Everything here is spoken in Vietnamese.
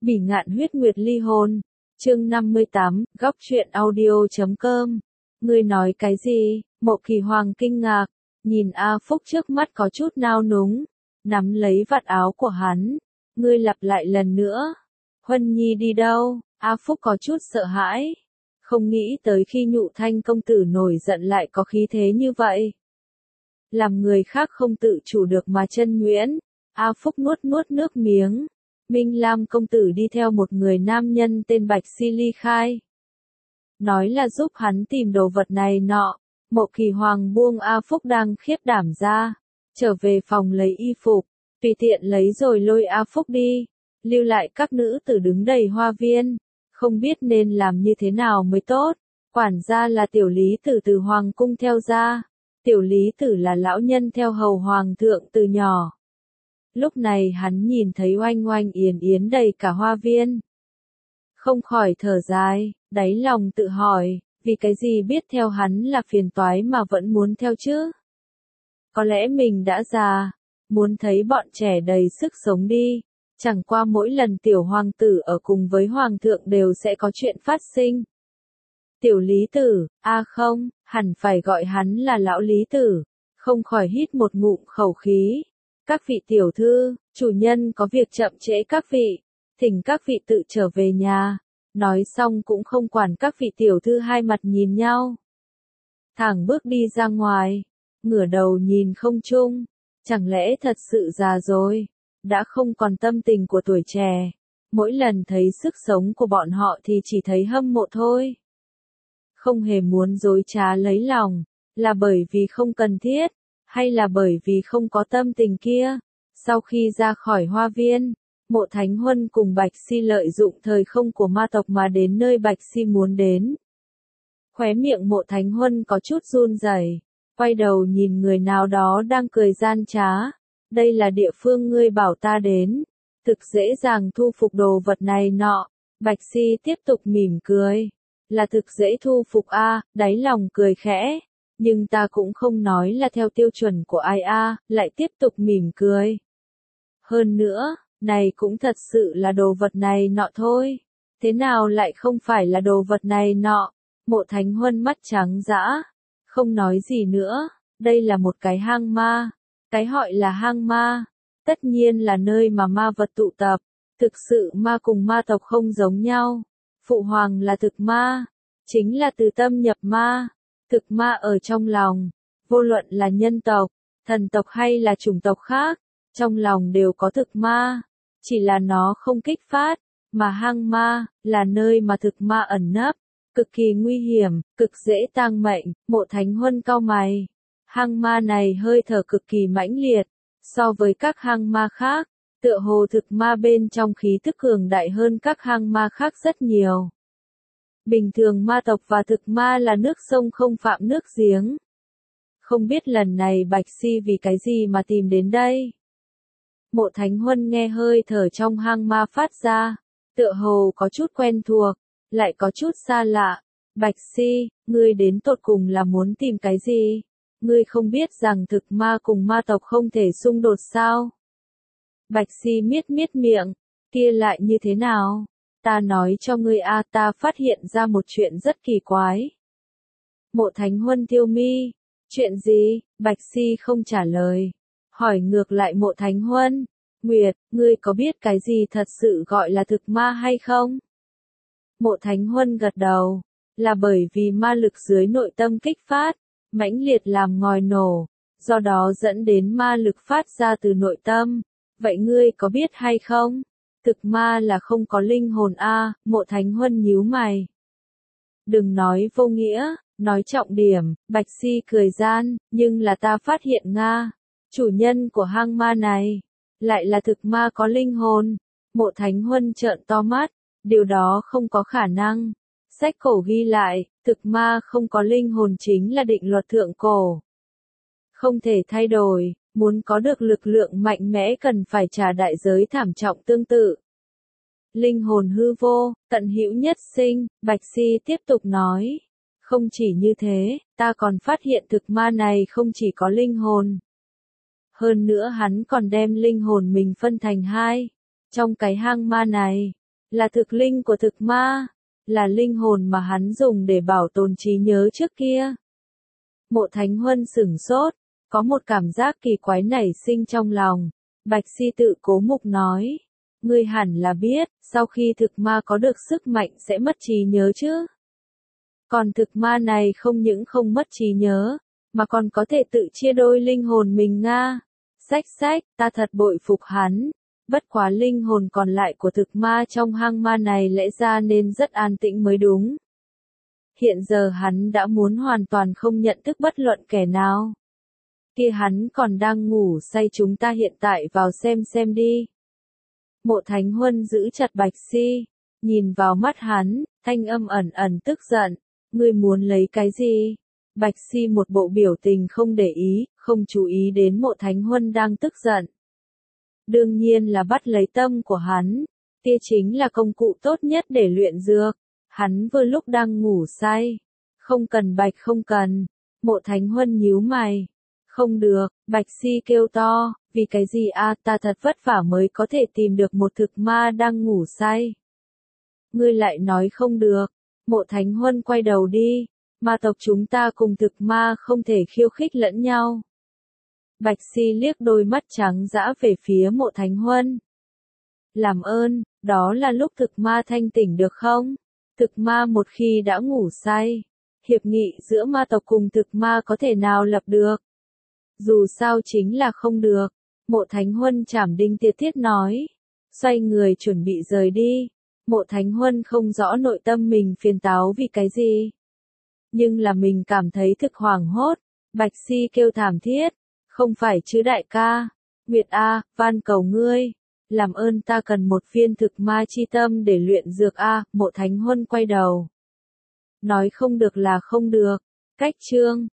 Bỉ ngạn huyết nguyệt ly hôn. Chương 58, góc truyện audio.com. Ngươi nói cái gì? Mộ Kỳ Hoàng kinh ngạc, nhìn A Phúc trước mắt có chút nao núng, nắm lấy vạt áo của hắn. Ngươi lặp lại lần nữa. Huân Nhi đi đâu? A Phúc có chút sợ hãi. Không nghĩ tới khi Nhụ Thanh công tử nổi giận lại có khí thế như vậy. Làm người khác không tự chủ được mà chân nhuyễn. A Phúc nuốt nước miếng. Minh Lam công tử đi theo một người nam nhân tên Bạch Si ly khai. Nói là giúp hắn tìm đồ vật này nọ. Mộ Kỳ Hoàng buông A Phúc đang khiếp đảm ra. Trở về phòng lấy y phục. Tùy tiện lấy rồi lôi A Phúc đi. Lưu lại các nữ tử đứng đầy hoa viên. Không biết nên làm như thế nào mới tốt. Quản gia là tiểu lý tử từ hoàng cung theo ra. Tiểu lý tử là lão nhân theo hầu hoàng thượng từ nhỏ. Lúc này hắn nhìn thấy oanh oanh yến yến đầy cả hoa viên. Không khỏi thở dài, đáy lòng tự hỏi, vì cái gì biết theo hắn là phiền toái mà vẫn muốn theo chứ? Có lẽ mình đã già, muốn thấy bọn trẻ đầy sức sống đi. Chẳng qua mỗi lần tiểu hoàng tử ở cùng với hoàng thượng đều sẽ có chuyện phát sinh. Tiểu lý tử, không, hẳn phải gọi hắn là lão lý tử, không khỏi hít một ngụm khẩu khí. Các vị tiểu thư, chủ nhân có việc chậm trễ các vị, thỉnh các vị tự trở về nhà. Nói xong cũng không quản các vị tiểu thư hai mặt nhìn nhau. Thẳng bước đi ra ngoài, ngửa đầu nhìn không trung, chẳng lẽ thật sự già rồi, đã không còn tâm tình của tuổi trẻ. Mỗi lần thấy sức sống của bọn họ thì chỉ thấy hâm mộ thôi. Không hề muốn dối trá lấy lòng, là bởi vì không cần thiết, hay là bởi vì không có tâm tình kia. Sau khi ra khỏi hoa viên, Mộ Thánh Huân cùng Bạch Si lợi dụng thời không của ma tộc mà đến nơi Bạch Si muốn đến. Khóe miệng Mộ Thánh Huân có chút run rẩy, quay đầu nhìn người nào đó đang cười gian trá. Đây là địa phương ngươi bảo ta đến, thực dễ dàng thu phục đồ vật này nọ. Bạch Si tiếp tục mỉm cười, là thực dễ thu phục đáy lòng cười khẽ. Nhưng ta cũng không nói là theo tiêu chuẩn của ai lại tiếp tục mỉm cười. Hơn nữa, này cũng thật sự là đồ vật này nọ thôi. Thế nào lại không phải là đồ vật này nọ? Mộ Thánh Huân mắt trắng dã, không nói gì nữa. Đây là một cái hang ma. Cái gọi là hang ma, tất nhiên là nơi mà ma vật tụ tập. Thực sự ma cùng ma tộc không giống nhau. Phụ hoàng là thực ma, chính là từ tâm nhập ma. Thực ma ở trong lòng, vô luận là nhân tộc, thần tộc hay là chủng tộc khác, trong lòng đều có thực ma, chỉ là nó không kích phát, mà hang ma, là nơi mà thực ma ẩn nấp, cực kỳ nguy hiểm, cực dễ tang mệnh. Mộ Thánh Huân cau mày, hang ma này hơi thở cực kỳ mãnh liệt, so với các hang ma khác, tựa hồ thực ma bên trong khí tức cường đại hơn các hang ma khác rất nhiều. Bình thường ma tộc và thực ma là nước sông không phạm nước giếng. Không biết lần này Bạch Si vì cái gì mà tìm đến đây. Mộ Thánh Huân nghe hơi thở trong hang ma phát ra, tựa hồ có chút quen thuộc, lại có chút xa lạ. Bạch Si, ngươi đến tột cùng là muốn tìm cái gì? Ngươi không biết rằng thực ma cùng ma tộc không thể xung đột sao? Bạch Si miết miệng, kia lại như thế nào? Ta nói cho ngươi ta phát hiện ra một chuyện rất kỳ quái. Mộ Thánh Huân thiêu mi. Chuyện gì? Bạch Si không trả lời. Hỏi ngược lại Mộ Thánh Huân. Nguyệt, ngươi có biết cái gì thật sự gọi là thực ma hay không? Mộ Thánh Huân gật đầu. Là bởi vì ma lực dưới nội tâm kích phát, mãnh liệt làm ngòi nổ, do đó dẫn đến ma lực phát ra từ nội tâm. Vậy ngươi có biết hay không? Thực ma là không có linh hồn Mộ Thánh Huân nhíu mày. Đừng nói vô nghĩa, nói trọng điểm. Bạch Si cười gian, nhưng là ta phát hiện chủ nhân của hang ma này, lại là thực ma có linh hồn. Mộ Thánh Huân trợn to mắt, điều đó không có khả năng. Sách cổ ghi lại, thực ma không có linh hồn chính là định luật thượng cổ. Không thể thay đổi. Muốn có được lực lượng mạnh mẽ cần phải trả đại giới thảm trọng tương tự. Linh hồn hư vô, tận hữu nhất sinh, Bạch Si tiếp tục nói. Không chỉ như thế, ta còn phát hiện thực ma này không chỉ có linh hồn. Hơn nữa hắn còn đem linh hồn mình phân thành hai. Trong cái hang ma này, là thực linh của thực ma, là linh hồn mà hắn dùng để bảo tồn trí nhớ trước kia. Mộ Thánh Huân sửng sốt, có một cảm giác kỳ quái nảy sinh trong lòng. Bạch Si tự cố mục nói, ngươi hẳn là biết, sau khi thực ma có được sức mạnh sẽ mất trí nhớ chứ. Còn thực ma này không những không mất trí nhớ, mà còn có thể tự chia đôi linh hồn mình nga. Sách, ta thật bội phục hắn. Bất quá linh hồn còn lại của thực ma trong hang ma này lẽ ra nên rất an tĩnh mới đúng. Hiện giờ hắn đã muốn hoàn toàn không nhận thức bất luận kẻ nào. Kia hắn còn đang ngủ say, chúng ta hiện tại vào xem đi. Mộ Thánh Huân giữ chặt Bạch Si, nhìn vào mắt hắn, thanh âm ẩn tức giận. Ngươi muốn lấy cái gì? Bạch Si một bộ biểu tình không để ý, không chú ý đến Mộ Thánh Huân đang tức giận. Đương nhiên là bắt lấy tâm của hắn, kia chính là công cụ tốt nhất để luyện dược. Hắn vừa lúc đang ngủ say. Không cần Bạch, không cần. Mộ Thánh Huân nhíu mày. Không được, Bạch Si kêu to, vì cái gì a, ta thật vất vả mới có thể tìm được một thực ma đang ngủ say. Ngươi lại nói không được. Mộ Thánh Huân quay đầu đi, ma tộc chúng ta cùng thực ma không thể khiêu khích lẫn nhau. Bạch Si liếc đôi mắt trắng dã về phía Mộ Thánh Huân. Làm ơn, đó là lúc thực ma thanh tỉnh được không? Thực ma một khi đã ngủ say, hiệp nghị giữa ma tộc cùng thực ma có thể nào lập được? Dù sao chính là không được. Mộ Thánh Huân trảm đinh tiệt thiết nói. Xoay người chuẩn bị rời đi. Mộ Thánh Huân không rõ nội tâm mình phiền táo vì cái gì. Nhưng là mình cảm thấy thực hoảng hốt. Bạch Si kêu thảm thiết. Không phải chứ đại ca. Nguyệt A, van cầu ngươi. Làm ơn ta cần một viên thực ma chi tâm để luyện dược A. Mộ Thánh Huân quay đầu. Nói không được là không được. Cách chương.